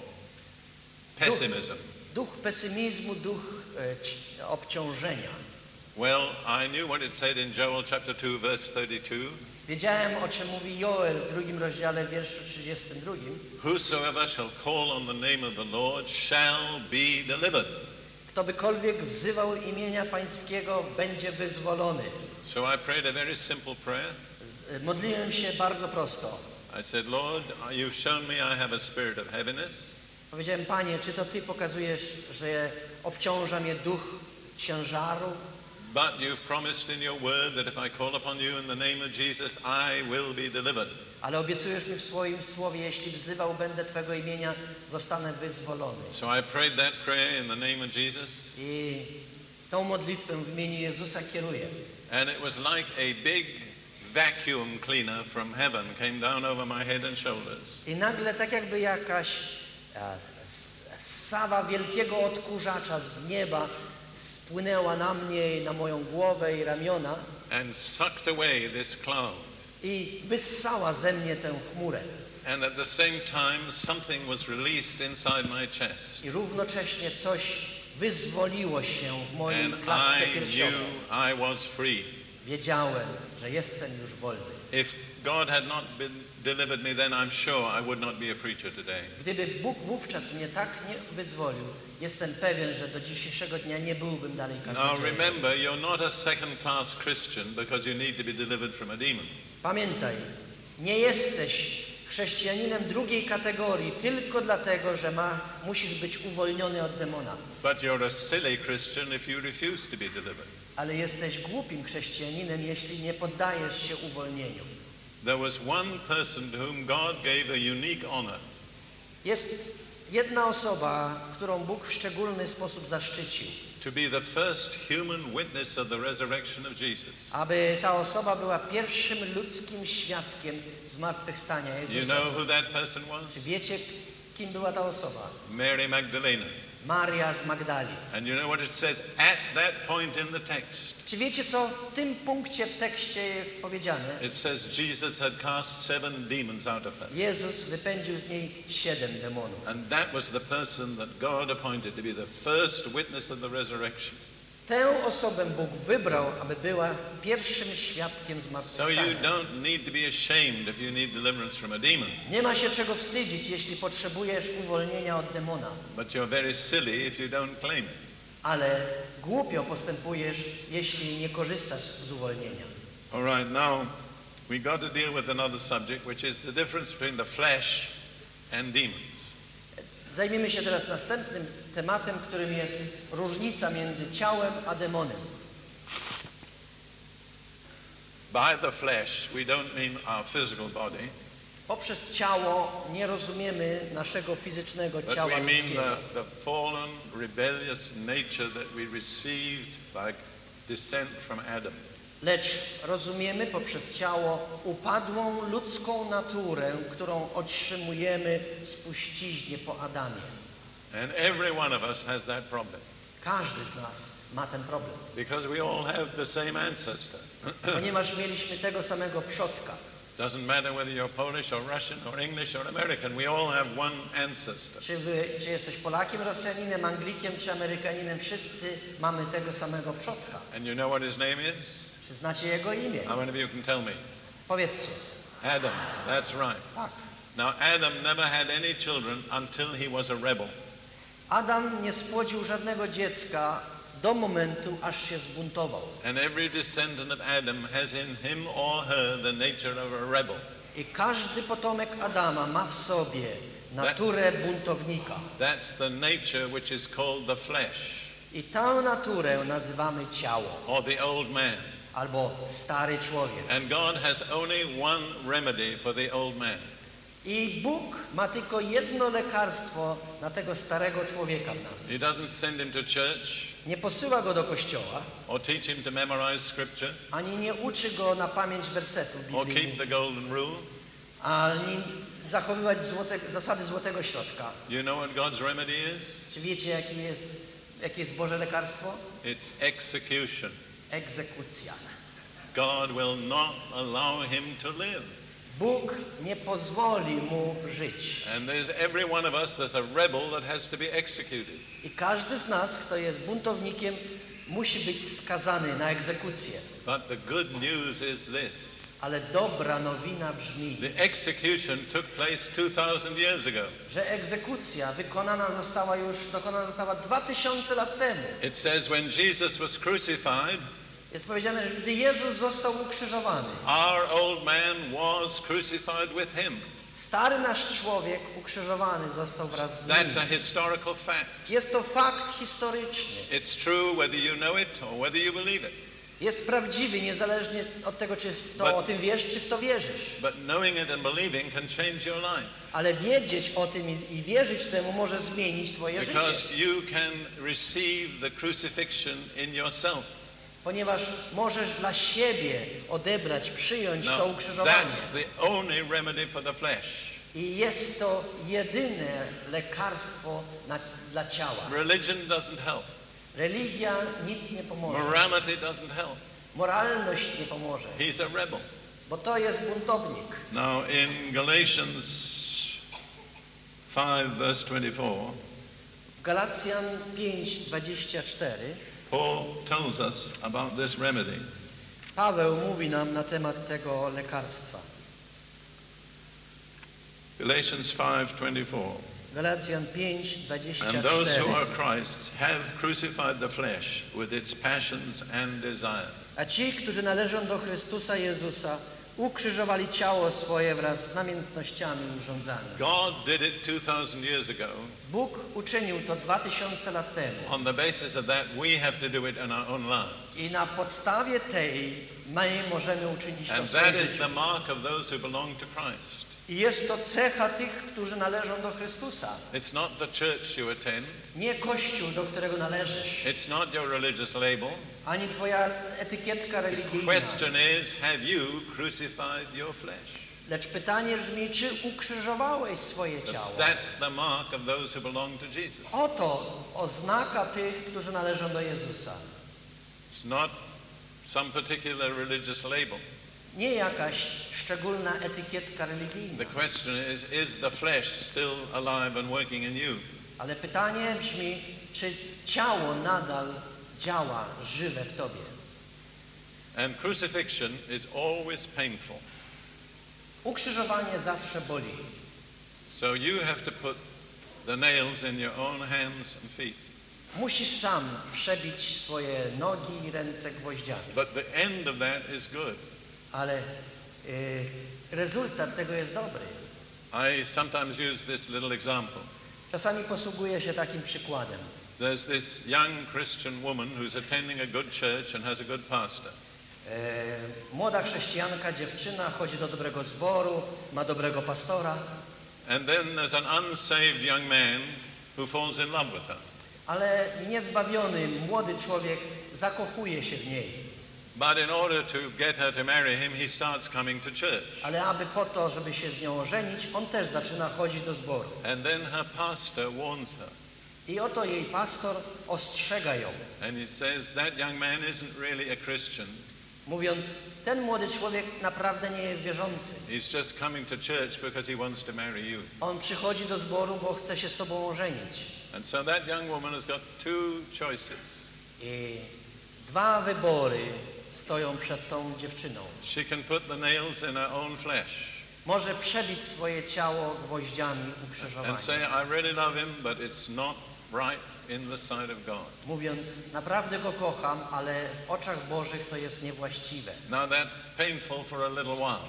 pessimism. Duch pesymizmu, duch e, ci- obciążenia. Well, I knew what it said in Joel chapter two, verse thirty-two. Wiedziałem, o czym mówi Joel w drugim rozdziale, wierszu trzydziestym drugim. Whosoever shall call on the name of the Lord shall be delivered. Kto bykolwiek wzywał imienia Pańskiego, będzie wyzwolony. So I prayed a very simple prayer. Z- Modliłem się bardzo prosto. I said, Lord, you've shown me I have a spirit of heaviness. Powiedziałem, Panie, czy to Ty pokazujesz, że obciąża mnie duch ciężaru? But you've promised in your word that if I call upon you in the name of Jesus, I will be delivered. Ale obiecujesz mi w swoim słowie, jeśli wzywał będę Twego imienia, zostanę wyzwolony. So I prayed that prayer in the name of Jesus, I tą modlitwę w imieniu Jezusa kieruję. and it was like a big vacuum cleaner from heaven came down over my head and shoulders. I nagle tak jakby jakaś e, s- sawa wielkiego odkurzacza z nieba spłynęła na mnie, i na moją głowę i ramiona And sucked away this cloud. i wyssała ze mnie tę chmurę. And at the same time, something was released inside my chest. I równocześnie coś wyzwoliło się w mojej And klatce I piersiowej. knew I was free. Wiedziałem, że jestem już wolny. If God had not been delivered me, then I'm sure I would not be a preacher today. Gdyby Bóg wówczas mnie tak nie wyzwolił, jestem pewien, że do dzisiejszego dnia nie byłbym dalej Now kaznodzieją. remember, you're not a second-class Christian because you need to be delivered from a demon. Pamiętaj, nie jesteś chrześcijaninem drugiej kategorii tylko dlatego, że ma, musisz być uwolniony od demona. But you're a silly Christian if you refuse to be delivered. Ale jesteś głupim chrześcijaninem, jeśli nie poddajesz się uwolnieniu. there was one person to whom God gave a unique honor. Jest jedna osoba, którą Bóg w szczególny sposób zaszczycił. To be the first human witness of the resurrection of Jesus. Aby ta osoba była pierwszym ludzkim świadkiem zmartwychwstania Jezusa. You know who that person was? Czy wiecie, kim była ta osoba? Mary Magdalena. Maria z Magdali. And you know what it says at that point in the text? Czy wiecie, co w tym punkcie w tekście jest powiedziane? It says Jesus had cast seven demons out of her. Jezus wypędził z niej siedem demonów. And that was the person that God appointed to be the first witness of the resurrection. Tę osobę Bóg wybrał, aby była pierwszym świadkiem So you zmartwychwstania. don't need to be ashamed if you need deliverance from a demon. Nie ma się czego wstydzić, jeśli potrzebujesz uwolnienia od demona. But you're very silly if you don't claim it. Ale głupio postępujesz, jeśli nie korzystasz z uwolnienia. All right, now we got to deal with another subject, which is the difference between the flesh and demons. Zajmiemy się teraz następnym tematem, którym jest różnica między ciałem a demonem. By the flesh, we don't mean our physical body, Poprzez ciało nie rozumiemy naszego fizycznego but ciała we mean ludzkiego, the, the fallen, rebellious nature that we received by descent from Adam. lecz rozumiemy poprzez ciało upadłą ludzką naturę, którą otrzymujemy z spuściźnie po Adamie. And every one of us has that problem Każdy z nas ma ten problem, because we all have the same ancestor. ponieważ mieliśmy tego samego przodka. Doesn't matter whether you're Polish or Russian or English or American, we all have one ancestor. Czy, wy, czy jesteś Polakiem, Rosjaninem, Anglikiem czy Amerykaninem, wszyscy mamy tego samego przodka. And you know what his name is? Czy znacie jego imię? How many of you can tell me? Powiedzcie. Adam, that's right. Tak. Now Adam never had any children until he was a rebel. Adam nie spłodził żadnego dziecka do momentu, aż się zbuntował. And every descendant of Adam has in him or her the nature of a rebel. I każdy potomek Adama ma w sobie naturę buntownika. That's the nature which is called the flesh, I tę naturę nazywamy ciało, or the old man. albo stary człowiek. And God has only one remedy for the old man. I Bóg ma tylko jedno lekarstwo na tego starego człowieka w nas. He doesn't send him to church Nie posyła go do kościoła, or teach him to memorize scripture ani nie uczy go na pamięć wersetów or keep biblijnych, the golden rule. ani zachowywać złote, zasady złotego środka. You know what God's remedy is? Czy wiecie, jakie jest, jakie jest Boże lekarstwo? It's execution. Egzekucja. God will not allow him to live. Bóg nie pozwoli mu żyć. And there's every one of us, there's a rebel that has to be executed. I każdy z nas, kto jest buntownikiem, musi być skazany na egzekucję. But the good news is this. Ale dobra nowina brzmi, The execution took place two thousand years ago. że egzekucja wykonana została już, dokonana została dwa tysiące lat temu. It says when Jesus was crucified, Jest powiedziane, że gdy Jezus został ukrzyżowany, our old man was crucified with him. stary nasz człowiek ukrzyżowany został wraz z nim. That's a historical fact. Jest to fakt historyczny. It's true whether you know it or whether you believe it. Jest prawdziwy, niezależnie od tego, czy w to, But- o tym wiesz, czy w to wierzysz. But knowing it and believing can change your life. Ale wiedzieć o tym i, i wierzyć temu może zmienić twoje życie. Because you can receive the crucifixion in yourself. Ponieważ możesz dla siebie odebrać, przyjąć to Now, ukrzyżowanie. that's the only remedy for the flesh. I jest to jedyne lekarstwo na, dla ciała. Religion doesn't help. Religia nic nie pomoże. Morality doesn't help. Moralność nie pomoże, He's a rebel. bo to jest buntownik. Now in Galatians five verse twenty-four, W Galacjan pięć, dwadzieścia cztery Paul tells us about this remedy. Paweł mówi nam na temat tego lekarstwa. Galatians five twenty-four. Galacjan pięć, dwadzieścia And those cztery who are Christ's have crucified the flesh with its passions and desires. A ci, którzy należą do Chrystusa Jezusa, ukrzyżowali ciało swoje wraz z namiętnościami i rządzami. God did it two thousand years ago. Bóg uczynił to dwa tysiące lat temu. On the basis of that, we have to do it in our own lives. I na podstawie tej My możemy uczynić to w And swoim that is życiu. the mark of those who belong to Christ. I jest to cecha tych, którzy należą do Chrystusa. It's not the church you attend. Nie Kościół, do którego należysz, It's not your religious label. ani twoja etykietka The religijna. question is, have you crucified your flesh? Lecz pytanie brzmi, czy ukrzyżowałeś swoje ciało? That's the mark of those who belong to Jesus. Oto oznaka tych, którzy należą do Jezusa. It's not some particular religious label. Nie jakaś szczególna etykietka religijna. The question is, is the flesh still alive and working in you? Ale pytanie brzmi, czy ciało nadal działa żywe w tobie? And crucifixion is always painful. Ukrzyżowanie zawsze boli. So you have to put the nails in your own hands and feet. Musisz sam przebić swoje nogi i ręce gwoździami. But the end of that is good. Ale y, rezultat tego jest dobry. I sometimes use this little example. Czasami posługuję się takim przykładem. There's this young Christian woman who's attending a good church and has a good pastor. E, młoda chrześcijanka, dziewczyna, chodzi do dobrego zboru, ma dobrego pastora, And then there's an unsaved young man who falls in love with her. ale niezbawiony młody człowiek zakochuje się w niej. But in order to get her to marry him, he starts coming to church. Ale aby po to, żeby się z nią ożenić, on też zaczyna chodzić do zboru. And then her pastor warns her. I oto jej pastor ostrzega ją, And he says, that young man isn't really a Christian. mówiąc, ten młody człowiek naprawdę nie jest wierzący. He's just coming to church because he wants to marry you. On przychodzi do zboru, bo chce się z tobą ożenić. And so that young woman has got two choices. I dwa wybory stoją przed tą dziewczyną. She can put the nails in her own flesh Może przebić swoje ciało gwoździami and ukrzyżowania, say, I really love him, but it's not right in the sight of God. mówiąc, naprawdę go kocham, ale w oczach Bożych to jest niewłaściwe. Now that's painful for a little while,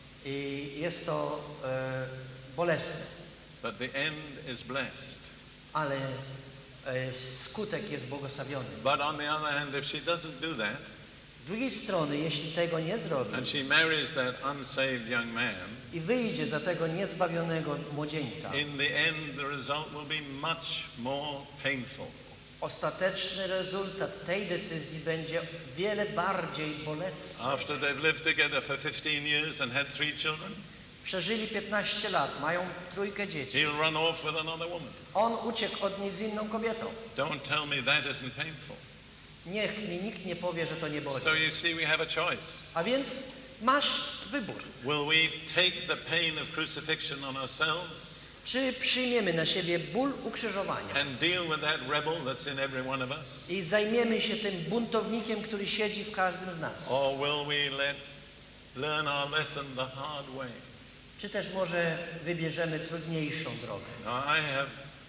I jest to e, bolesne, but the end is blessed. ale e, skutek jest błogosławiony. But on the other hand, if she doesn't do that, Z drugiej strony, jeśli tego nie zrobi and she marries that unsaved young man, i wyjdzie za tego niezbawionego młodzieńca, in the end the result will be much more painful. ostateczny rezultat tej decyzji będzie wiele bardziej bolesny. After they've lived together for fifteen years and had three children, Przeżyli piętnaście lat, mają trójkę dzieci. he'll run off with another woman. On uciekł od niej z inną kobietą. Don't tell me that isn't painful. Niech mi nikt nie powie, że to nie boli. So you see, we have a choice. A więc masz wybór. Will we take the pain of crucifixion on ourselves Czy przyjmiemy na siebie ból ukrzyżowania and deal with that rebel that's in every one of us? i zajmiemy się tym buntownikiem, który siedzi w każdym z nas? Or will we let learn our lesson the hard way? Czy też może wybierzemy trudniejszą drogę? Now, I have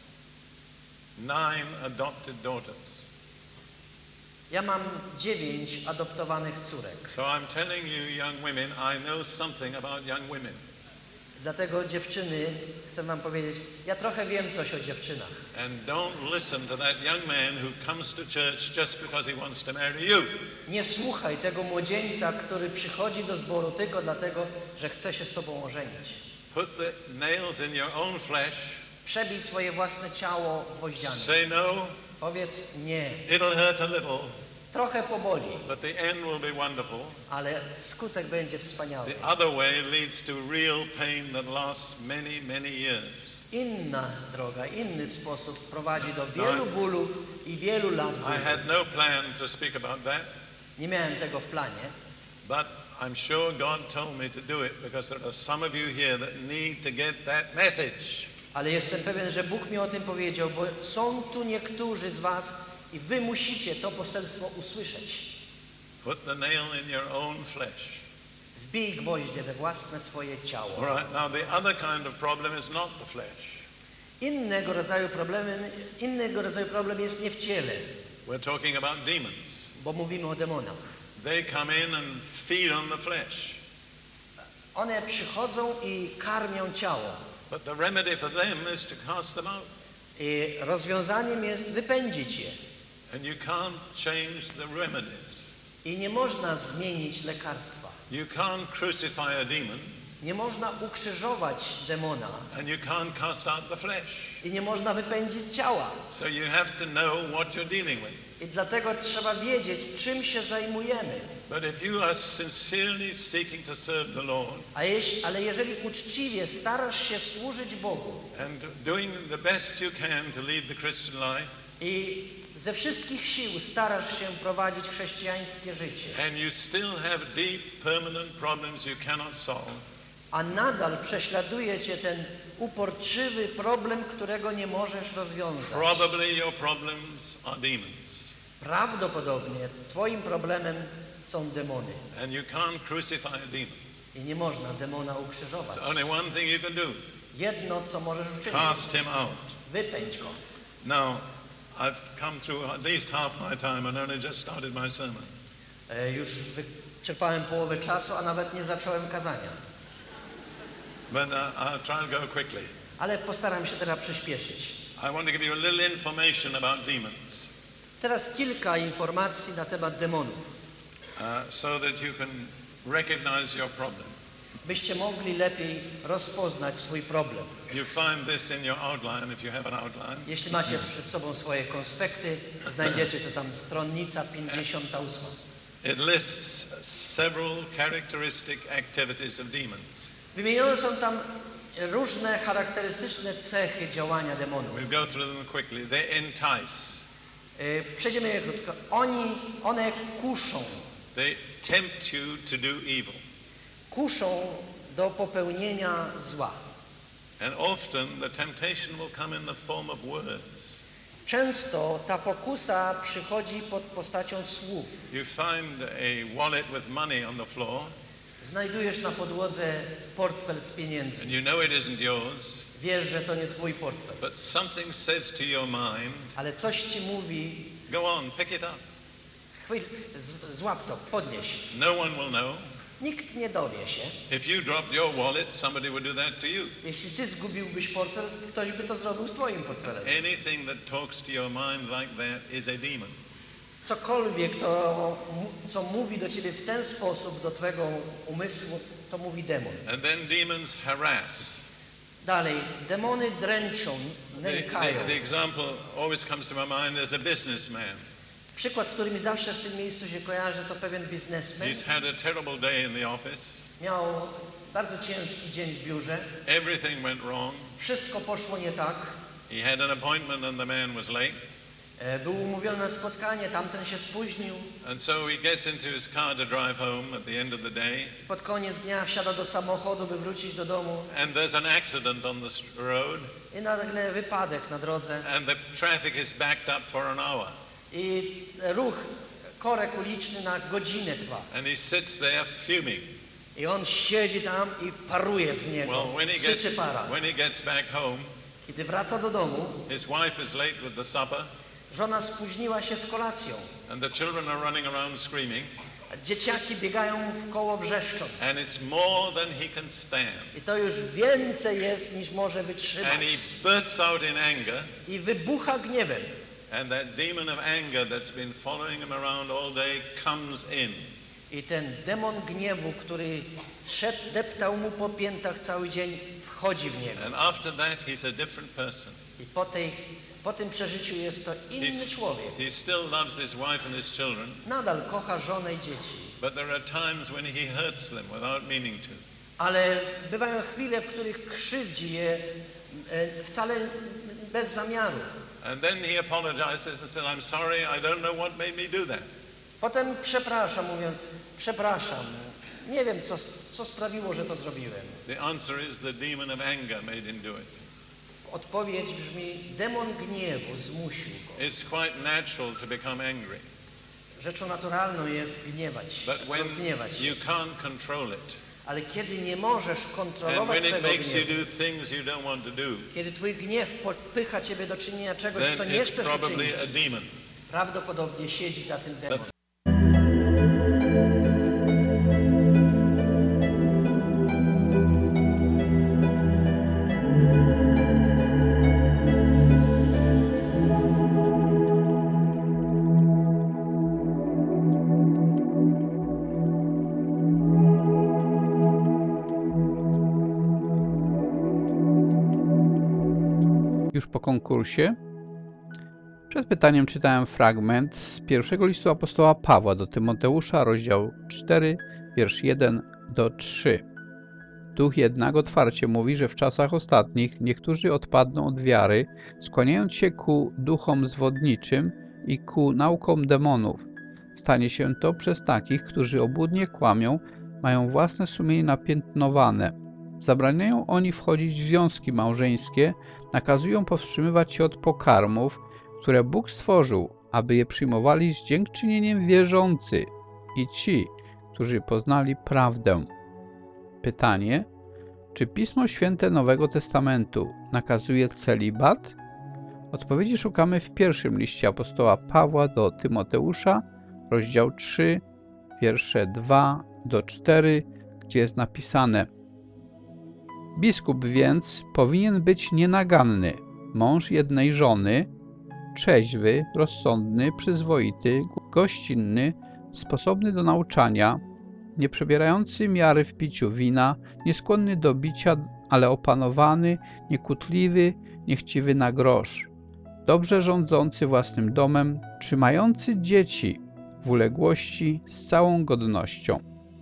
nine adopted daughters. Ja mam dziewięć adoptowanych córek. So I'm telling you, young women, I know something about young women. Dlatego dziewczyny, chcę wam powiedzieć, ja trochę wiem coś o dziewczynach. And don't listen to that young man who comes to church just because he wants to marry you. Nie słuchaj tego młodzieńca, który przychodzi do zboru tylko dlatego, że chce się z tobą ożenić. Put the nails in your own flesh. Przebij swoje własne ciało gwoździami. Say no. Powiedz nie. It'll hurt a little, Trochę poboli, but the end will be wonderful. ale skutek będzie wspaniały. The other way leads to real pain that lasts many, many years. Inna droga, inny sposób prowadzi do wielu bólów i wielu lat I bólu. had no plan to speak about that, Nie miałem tego w planie, but I'm sure God told me to do it because there are some of you here that need to get that message. ale jestem pewien, że Bóg mi o tym powiedział, bo są tu niektórzy z was i wy musicie to poselstwo usłyszeć. Put the nail in your own flesh. Wbij gwoździe we własne swoje ciało. All right, now the other kind of problem is not the flesh. Innego rodzaju problemem, innego rodzaju problem jest nie w ciele, We're talking about demons. bo mówimy o demonach. They come in and feed on the flesh. One przychodzą i karmią ciało. But the remedy for them is to cast them out. I rozwiązaniem jest wypędzić je. And you can't change the remedies. I nie można zmienić lekarstwa. You can't crucify a demon. Nie można ukrzyżować demona. And you can't cast out the flesh. I nie można wypędzić ciała. So you have to know what you're dealing with. I dlatego trzeba wiedzieć, czym się zajmujemy. But if you are sincerely seeking to serve the Lord, A jeśli, ale jeżeli uczciwie starasz się służyć Bogu and doing the best you can to lead the Christian life, i ze wszystkich sił starasz się prowadzić chrześcijańskie życie, and you still have deep, permanent problems you cannot solve, a nadal prześladuje cię ten uporczywy problem, którego nie możesz rozwiązać, probably your problems are demons. prawdopodobnie twoim problemem są demony. And you can't crucify a demon. I nie można demona ukrzyżować. It's only one thing you can do. Jedno, co możesz uczynić, Cast him out. wypędź go. Now, I've come through at least half my time and only just started my sermon. E, już wyczerpałem połowę czasu, a nawet nie zacząłem kazania. But uh, I'll try and go quickly. Ale postaram się teraz przyspieszyć. I want to give you a little information about demons, Teraz kilka informacji na temat demonów, uh, so that you can recognize your problem. byście mogli lepiej rozpoznać swój problem. You find this in your outline, if you have an outline. Jeśli macie przed sobą swoje konspekty, znajdziecie to tam stronnica pięćdziesiąta ósma. It lists several characteristic activities of demons. Wymienione są tam różne charakterystyczne cechy działania demonów. We'll go through them quickly. They entice. E, Przejdziemy je krótko. Oni, one kuszą, They tempt you to do evil. kuszą do popełnienia zła. And often the temptation will come in the form of words. Często ta pokusa przychodzi pod postacią słów. You find a wallet with money on the floor, Znajdujesz na podłodze portfel z pieniędzmi. and you know it isn't yours, Wiesz, że to nie twój portfel, but something says to your mind, ale coś ci mówi, go on, pick it up. chwyl, z, złap to, podnieś. No one will know. Nikt nie dowie się. If you dropped your wallet, somebody would do that to you. Jeśli ty zgubiłbyś portfel, ktoś by to zrobił z twoim portfelem. Anything that talks to your mind like that is a demon. Cokolwiek, to, co mówi do ciebie w ten sposób, do twojego umysłu, to mówi demon. And then demons harass. Dalej, demony dręczą, The, nękają. the, the example always comes to my mind as a businessman. Przykład, który mi zawsze w tym miejscu się kojarzy, to pewien biznesmen. He's had a terrible day in the office. Miał bardzo ciężki dzień w biurze. Everything went wrong. Wszystko poszło nie tak. He had an appointment and the man was late. E, Był umówiony na spotkanie, tamten się spóźnił. And so he gets into his car to drive home at the end of the day. Pod koniec dnia wsiada do samochodu, by wrócić do domu. And there's an accident on the s- road. I nagle wypadek na drodze. And the traffic is backed up for an hour. I ruch, korek uliczny na godzinę trwa. And he sits there fuming. I on siedzi tam i paruje z niego. Well, when he Syczy gets, para. when he gets back home, Kiedy wraca do domu, his wife is late with the supper. żona spóźniła się z kolacją. And the children are running around screaming. A dzieciaki biegają w koło wrzeszcząc. And it's more than he can stand. I to już więcej jest, niż może wytrzymać. And he bursts out in anger. I wybucha gniewem. And that demon of anger that's been following him around all day comes in. I ten demon gniewu, który szedł, deptał mu po piętach cały dzień, wchodzi w niego. And after that, he's a different person. I po, tej, po tym przeżyciu jest to inny He's- człowiek. He still loves his wife and his children, Nadal kocha żonę i dzieci. but there are times when he hurts them without meaning to. Ale bywają chwile, w których krzywdzi je e, wcale bez zamiaru. And then he apologizes and said, I'm sorry, I don't know what made me do that. Potem przeprasza, mówiąc, przepraszam, nie wiem, co, co sprawiło, że to zrobiłem. The answer is the demon of anger made him do it. Odpowiedź brzmi, demon gniewu zmusił go. It's quite natural to become angry, Rzeczą naturalną jest gniewać, but when rozgniewać. you can't control it, Ale kiedy nie możesz and kontrolować when it swego makes you gniewu, do things you don't want to do, kiedy twój gniew popycha ciebie do czynienia czegoś, then co nie it's chcesz probably uczynić, a demon. prawdopodobnie siedzi za tym demon. po konkursie. Przed pytaniem czytałem fragment z pierwszego listu apostoła Pawła do Tymoteusza, rozdział cztery, wiersz jeden do trzeciego. Duch jednak otwarcie mówi, że w czasach ostatnich niektórzy odpadną od wiary, skłaniając się ku duchom zwodniczym i ku naukom demonów. Stanie się to przez takich, którzy obłudnie kłamią, mają własne sumienie napiętnowane. Zabraniają oni wchodzić w związki małżeńskie, nakazują powstrzymywać się od pokarmów, które Bóg stworzył, aby je przyjmowali z dziękczynieniem wierzący i ci, którzy poznali prawdę. Pytanie: czy Pismo Święte Nowego Testamentu nakazuje celibat? Odpowiedzi szukamy w pierwszym liście apostoła Pawła do Tymoteusza, rozdział trzy, wiersze dwa do czterech, gdzie jest napisane: biskup więc powinien być nienaganny, mąż jednej żony, trzeźwy, rozsądny, przyzwoity, gościnny, sposobny do nauczania, nie przebierający miary w piciu wina, nieskłonny do bicia, ale opanowany, niekłótliwy, niechciwy na grosz, dobrze rządzący własnym domem, trzymający dzieci w uległości z całą godnością.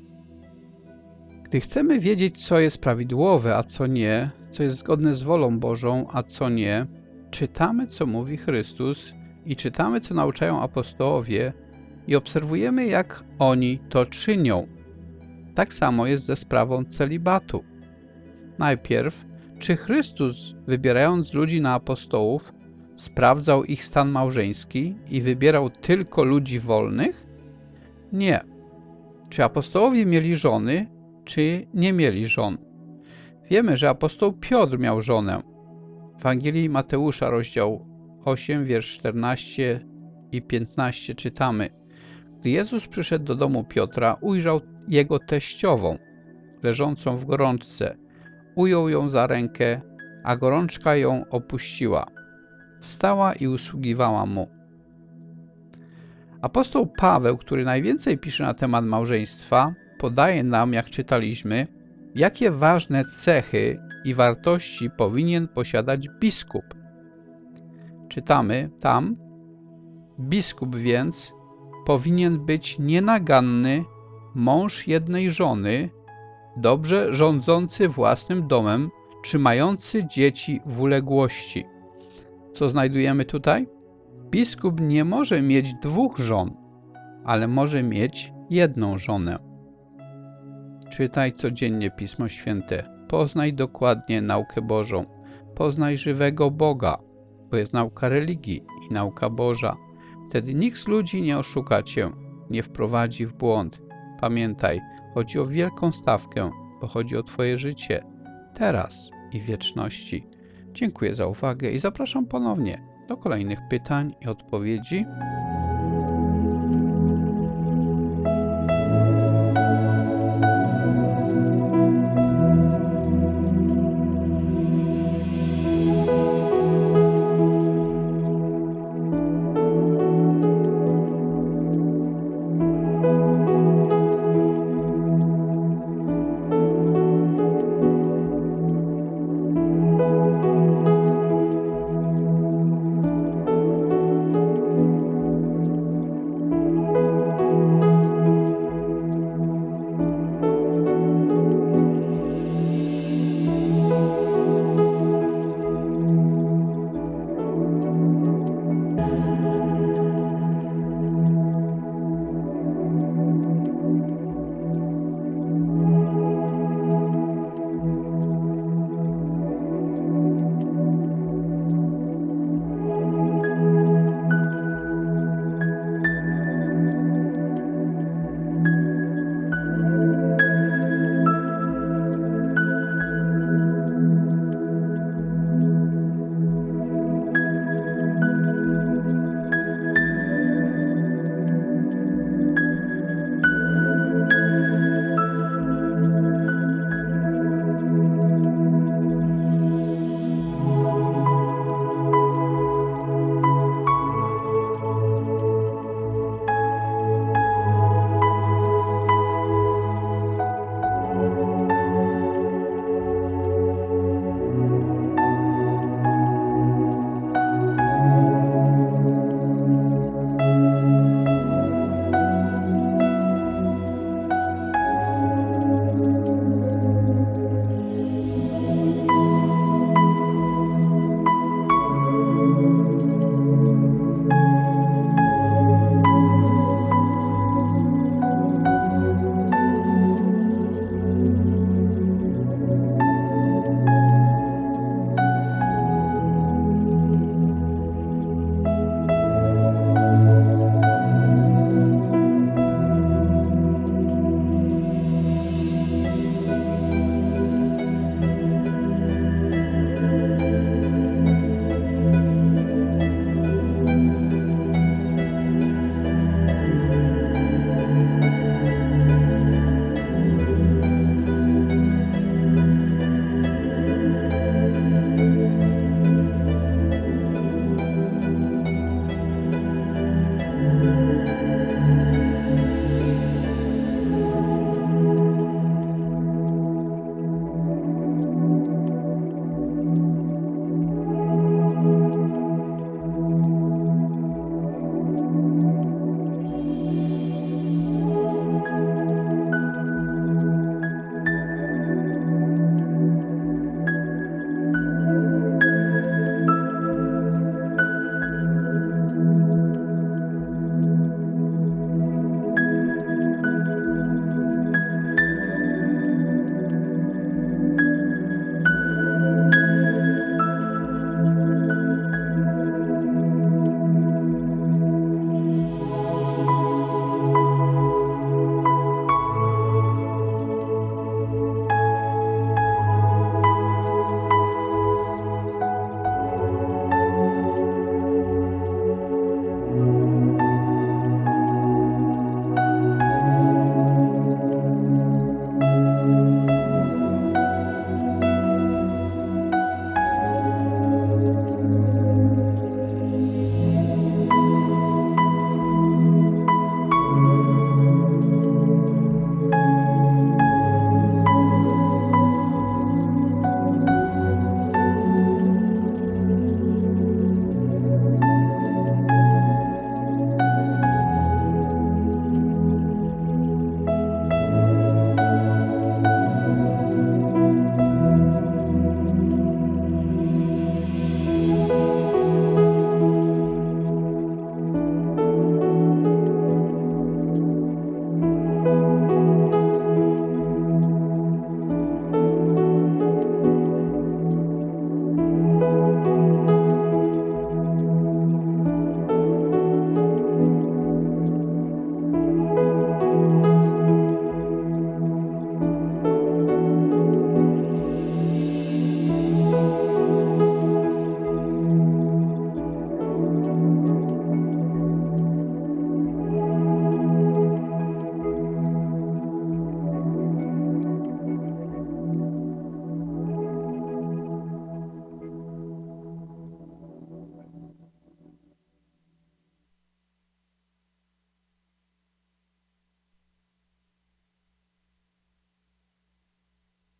Gdy chcemy wiedzieć, co jest prawidłowe, a co nie, co jest zgodne z wolą Bożą, a co nie, czytamy, co mówi Chrystus i czytamy, co nauczają apostołowie i obserwujemy, jak oni to czynią. Tak samo jest ze sprawą celibatu. Najpierw, czy Chrystus, wybierając ludzi na apostołów, sprawdzał ich stan małżeński i wybierał tylko ludzi wolnych? Nie. Czy apostołowie mieli żony, czy nie mieli żon? Wiemy, że apostoł Piotr miał żonę. W Ewangelii Mateusza, rozdział osiem, wiersz czternasty i piętnasty czytamy: gdy Jezus przyszedł do domu Piotra, ujrzał jego teściową, leżącą w gorączce. Ujął ją za rękę, a gorączka ją opuściła. Wstała i usługiwała mu. Apostoł Paweł, który najwięcej pisze na temat małżeństwa, podaje nam, jak czytaliśmy, jakie ważne cechy i wartości powinien posiadać biskup. Czytamy tam: biskup więc powinien być nienaganny, mąż jednej żony, dobrze rządzący własnym domem, trzymający dzieci w uległości. Co znajdujemy tutaj? Biskup nie może mieć dwóch żon, ale może mieć jedną żonę. Czytaj codziennie Pismo Święte. Poznaj dokładnie naukę Bożą. Poznaj żywego Boga, bo jest nauka religii i nauka Boża. Wtedy nikt z ludzi nie oszuka cię, nie wprowadzi w błąd. Pamiętaj, chodzi o wielką stawkę, bo chodzi o twoje życie, teraz i w wieczności. Dziękuję za uwagę i zapraszam ponownie do kolejnych pytań i odpowiedzi.